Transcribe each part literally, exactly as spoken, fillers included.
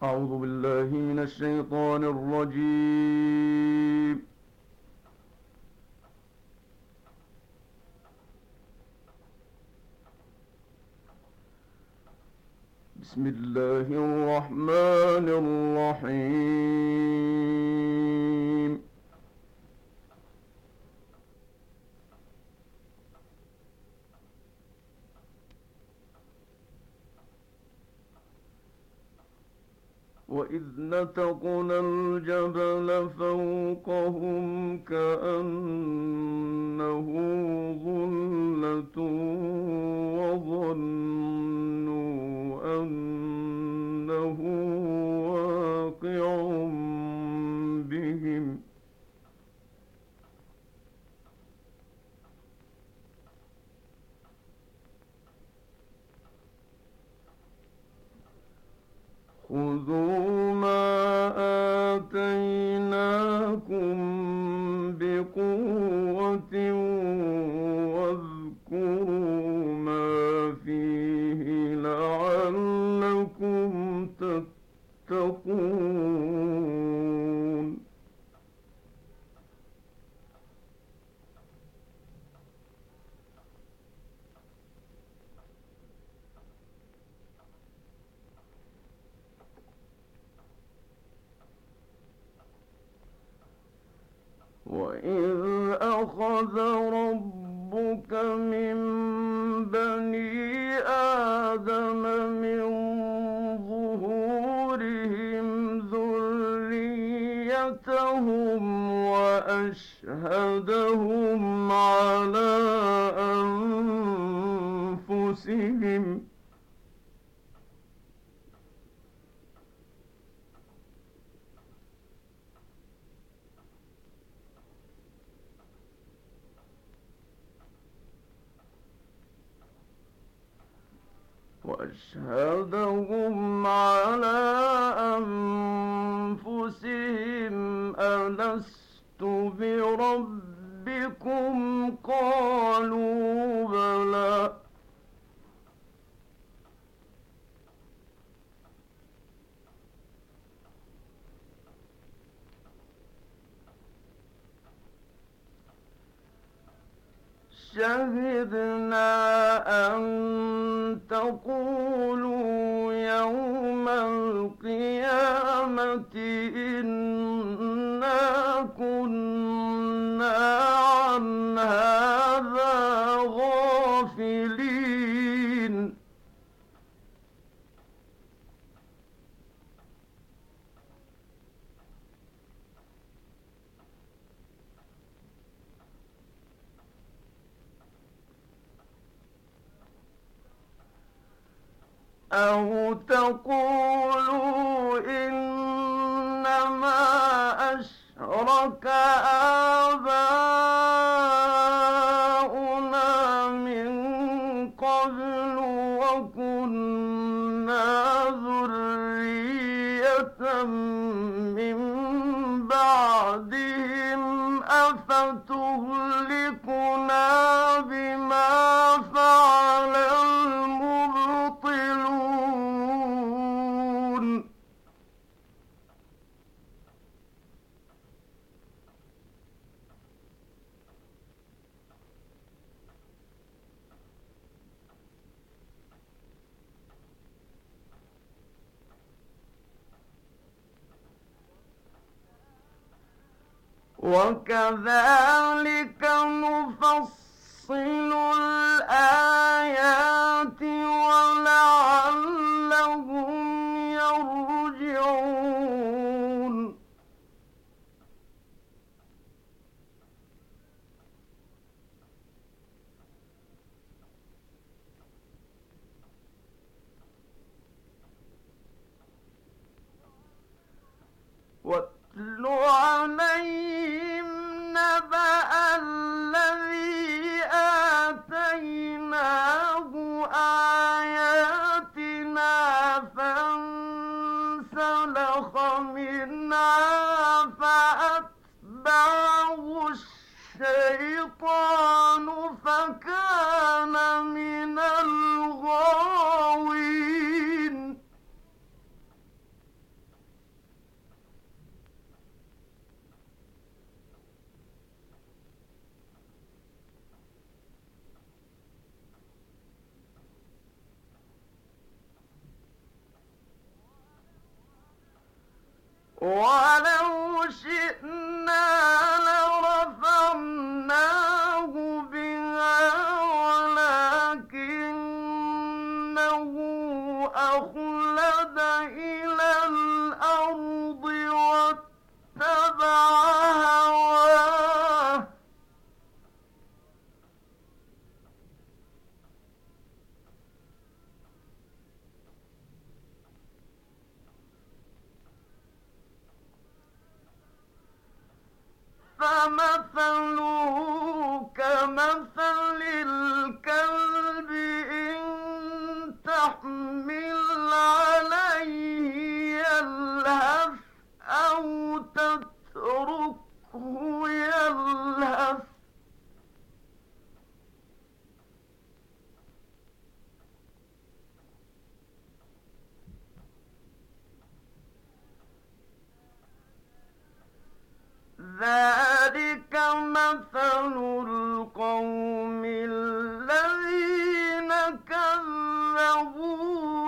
أعوذ بالله من الشيطان الرجيم. بسم الله الرحمن الرحيم. وإذ نتقنا الجبل فوقهم كأنه ظلة وظنوا أنه واقع بهم خذوا ما آتيناكم بقوة واذكروا ما فيه لعلكم تتقون. وإذ أخذ ربك من بني آدم من ظهورهم ذريتهم وأشهدهم على أنفسهم وأشهدهم على أنفسهم ألست بربكم قالوا بلى شهدنا أن تقولوا يوم القيامة إنا كنا عن هذا غافلين. أو تقولوا إنما أشرك آباؤنا من قبل وكنا ذرية من بعدهم أفتهلكنا بما فعل المبطلون. وكذلك نفصل الآيات ولعلهم يرجعون. واتل عليهم نبأ الذي آتيناه أخلد إلى الأرض واتبع هواه فمثله كمثل الكلب إن تحمل عليه يلهث أو تتركه يلهث ذلك مثل القوم الذين كذبوا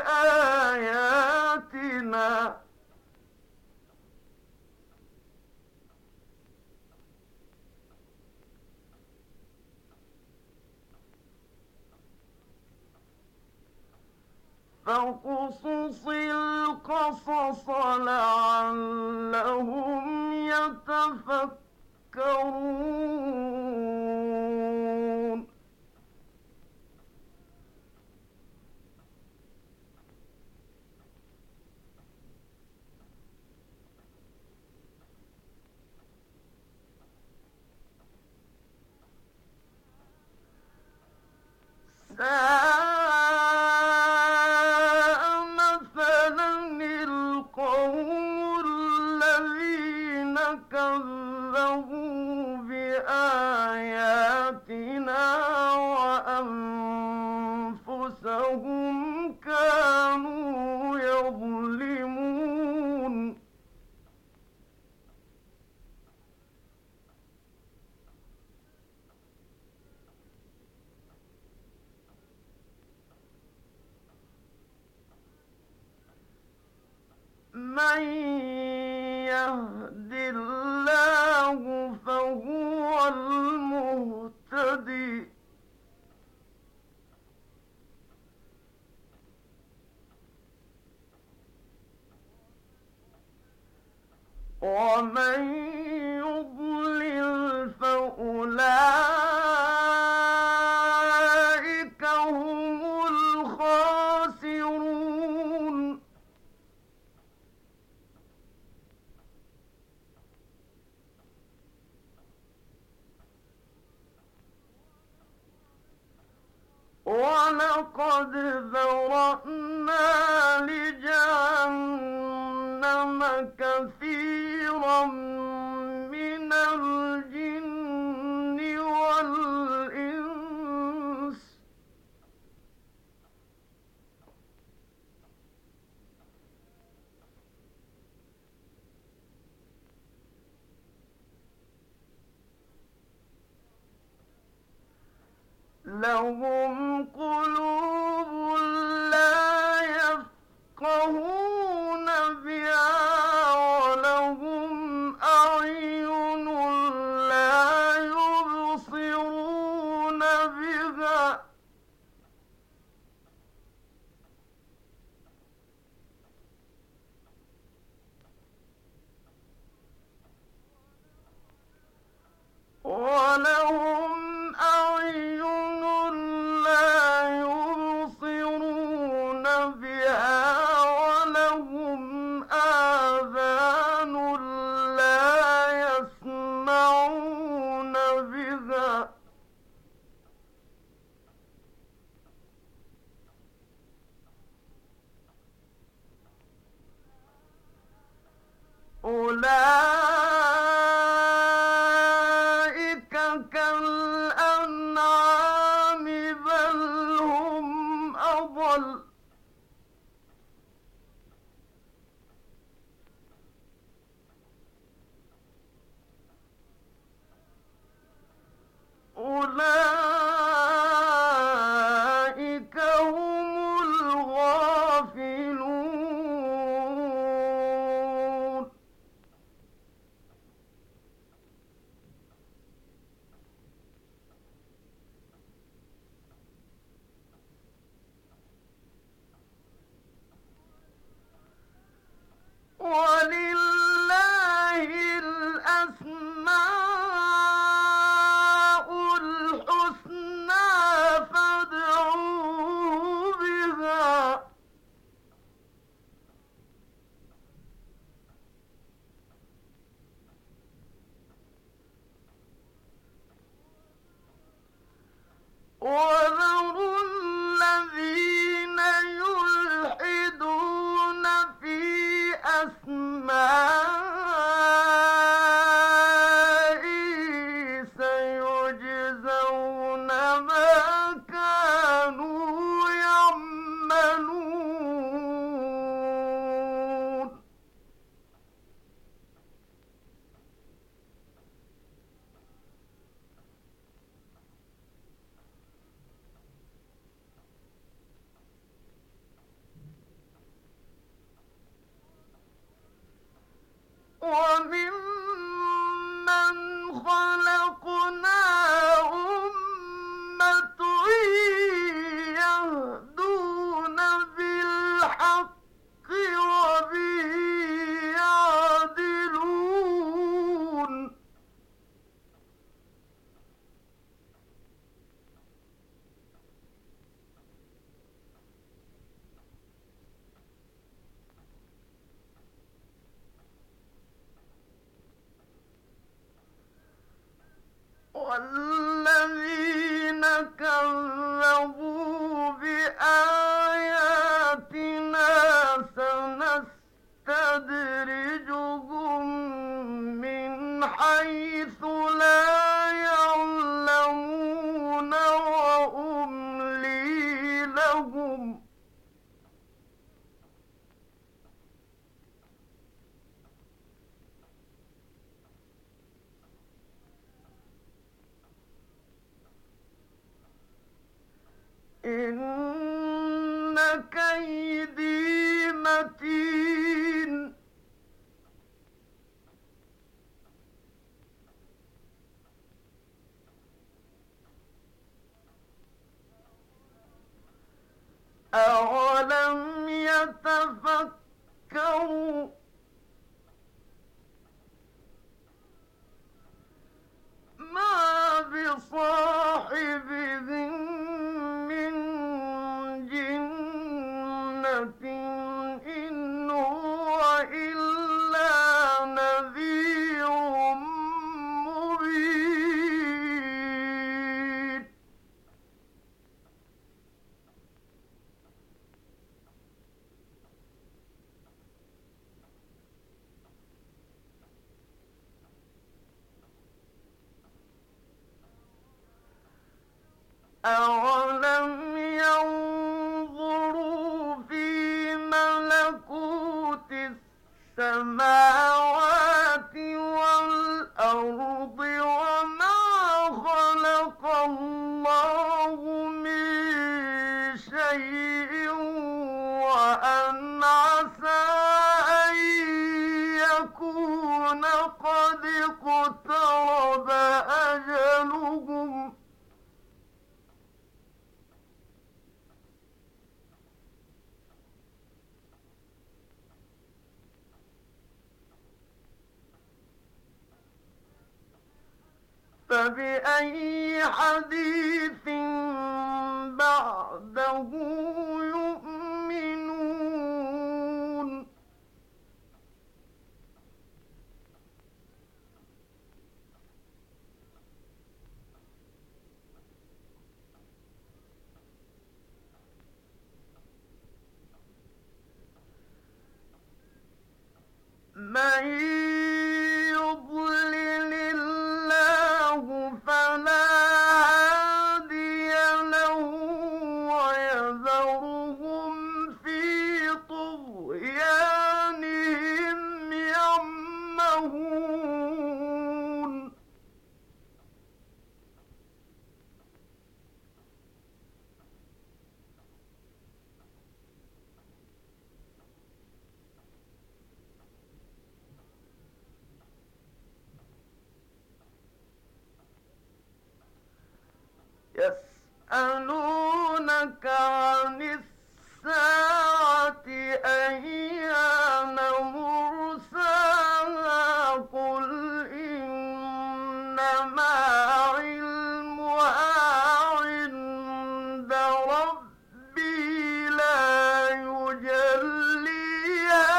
بآياتنا فاقصص القصص لعلهم يتفكرون كذبوا بآياتنا وأنفسهم كانوا يظلمون من يهد الله فهو المهتدي ومن يضلل فأولئك هم الخاسرون ولقد ذرأنا لجهنم كثيرا من الجن والإنس لهم قلوب لا يفقهون بها ولهم أعين لا يبصرون بها ولهم أعين لا لهم إن كيدي متين أولم يتفكروا ما بصاحبهم من جنة إن هو إلا نذير مبين أولم ينظروا في ملكوت السماوات والأرض وما خلق الله من شيء وأن عسى أن يكون قد اقترب أجلهم فبأي حديث بعده يؤمنون من يضلل الله فلا هادي له ويذرهم في طغيانهم يعمهون يسألونك عن الساعة أيان مرساها قل إنما علمها عند ربي لا يجليها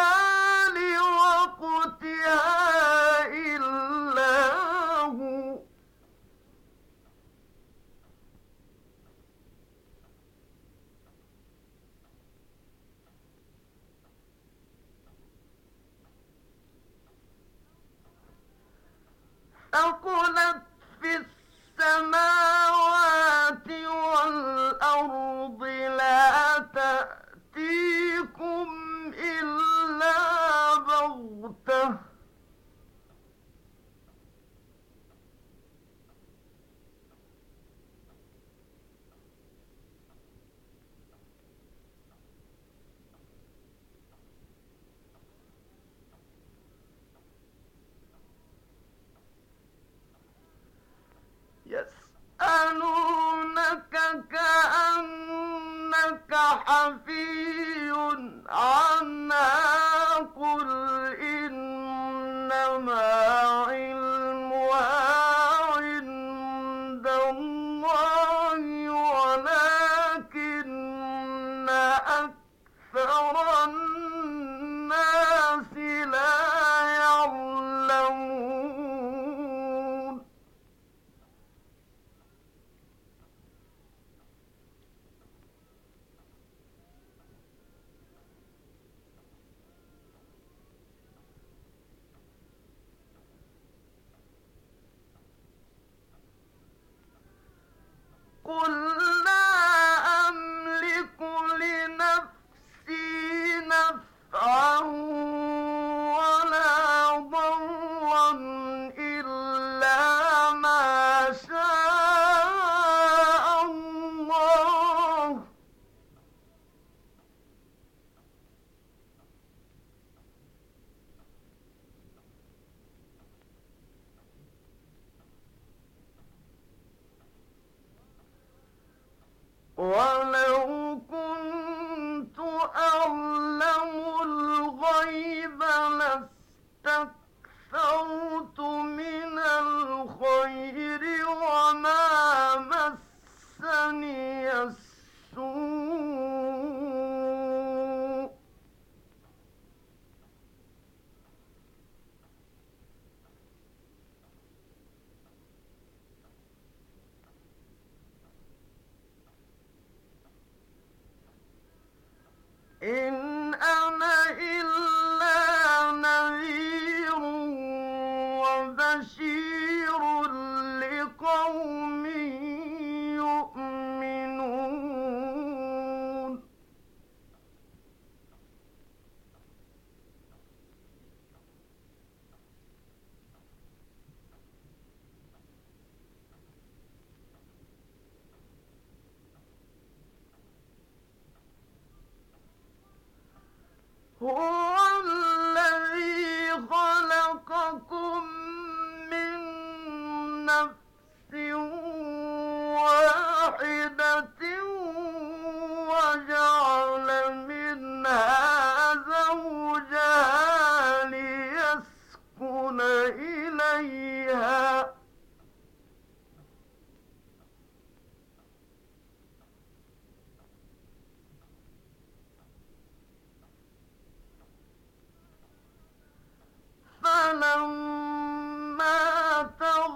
لوقتها إلا هو ثقلت في السماوات والأرض لا تأتيكم إلا بغتة يسألونك كأنك حفي عنها قل إنما علمها عند الله ولكن أكثر الناس لا يعلمون قل لا أملك نفعا ولا ضرا إلا ما شاء الله. ولو كنت أعلم الغيب لاستكثرت من الخير وما مسني السوء. إن أنا إلا نذير وبشير لقوم يؤمنون. هو الذي خلقكم من نفس واحدة وجعل منها زوجها ليسكن إليها فلما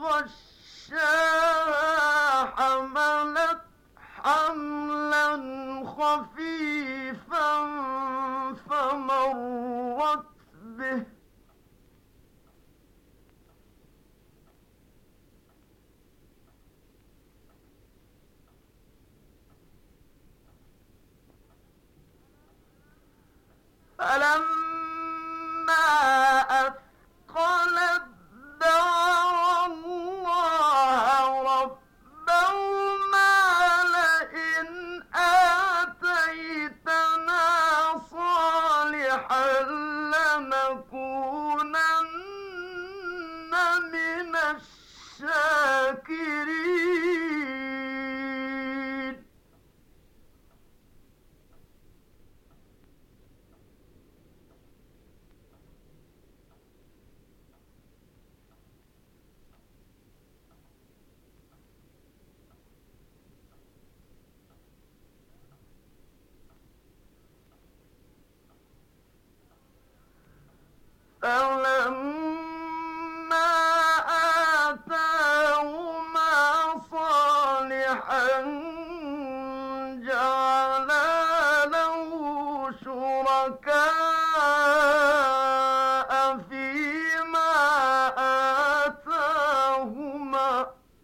تغشاها حملت حملا خفيفا فمرت به فلما أثقلت دعوا الله ربهما لئن آتيتنا صالحا لنكونن من الشاكرين. فلما آتاهما صالحا جعلا له شركاء فيما آتاهما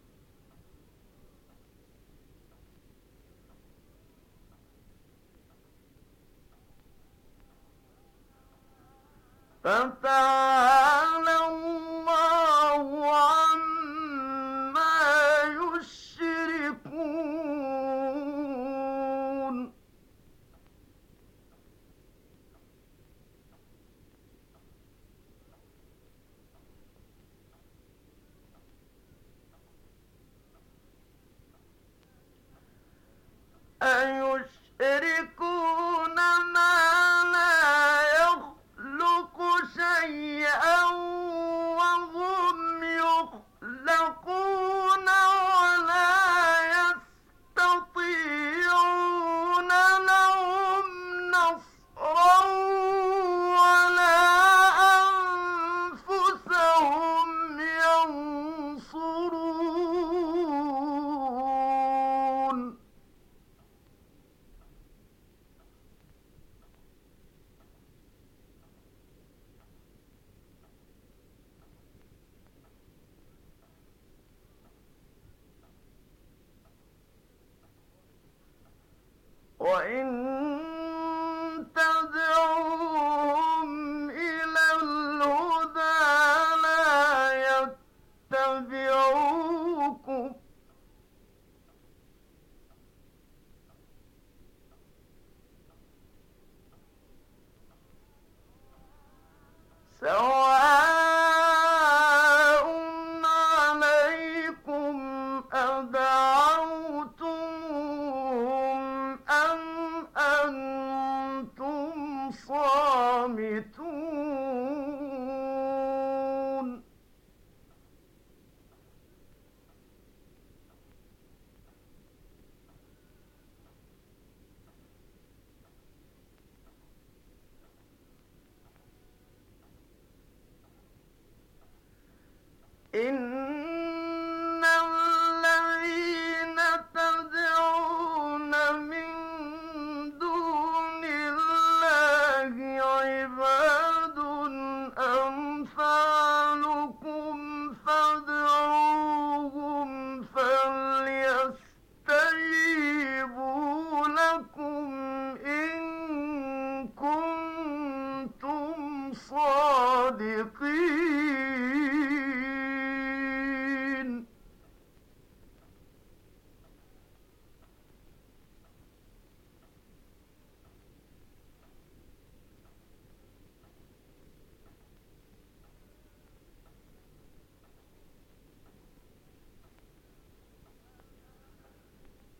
فتعالى الله عما يشركون. أيشركون ما لا يخلق شيئا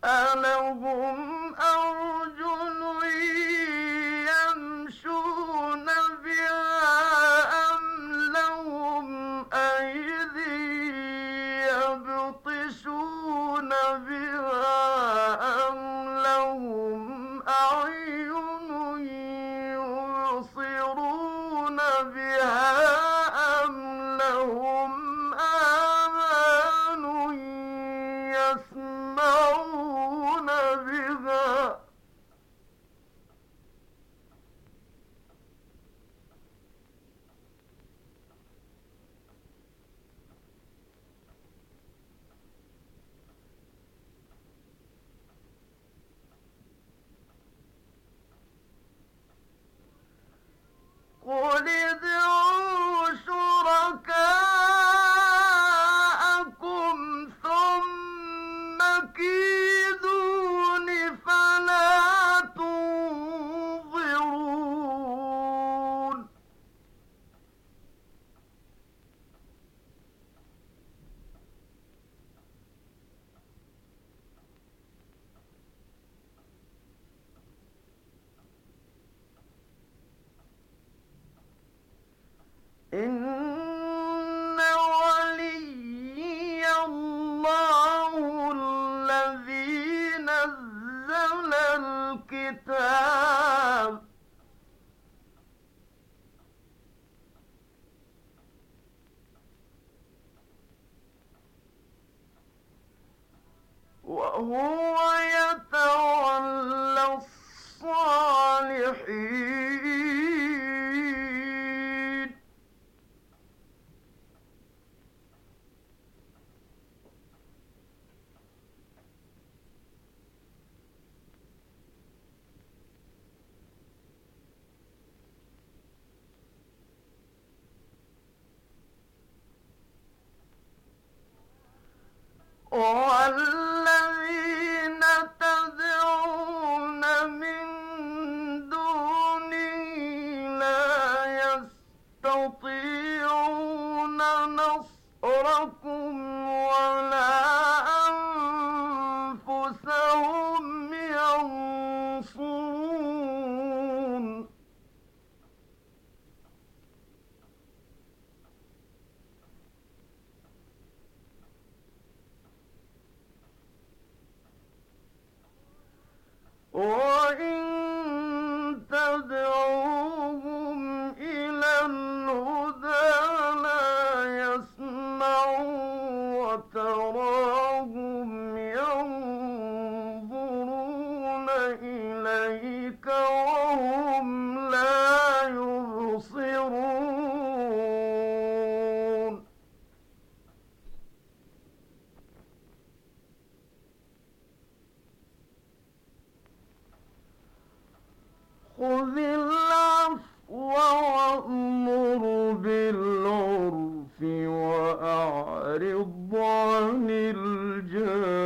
ألهم أرجل يمشون بها أم لهم أيدي يبطشون بها أم لهم أعين يبصرون بها أم لهم آذان يسمعون بها قل ادعوا شركاءكم ثم كيدون فلا تنظرون إن وليي الله الذي نزل الكتاب وهو يتولى الصالحين والذين تدعون من دونه لا يستطيعون نصركم ولا أنفسهم ينصرون وإن تدعوهم إلى الهدى لا يسمعوا وتراهم ينظرون إليك وهم لا يبصرون خذ العفو وأمر بالعرف وأعرض عن الجاهلين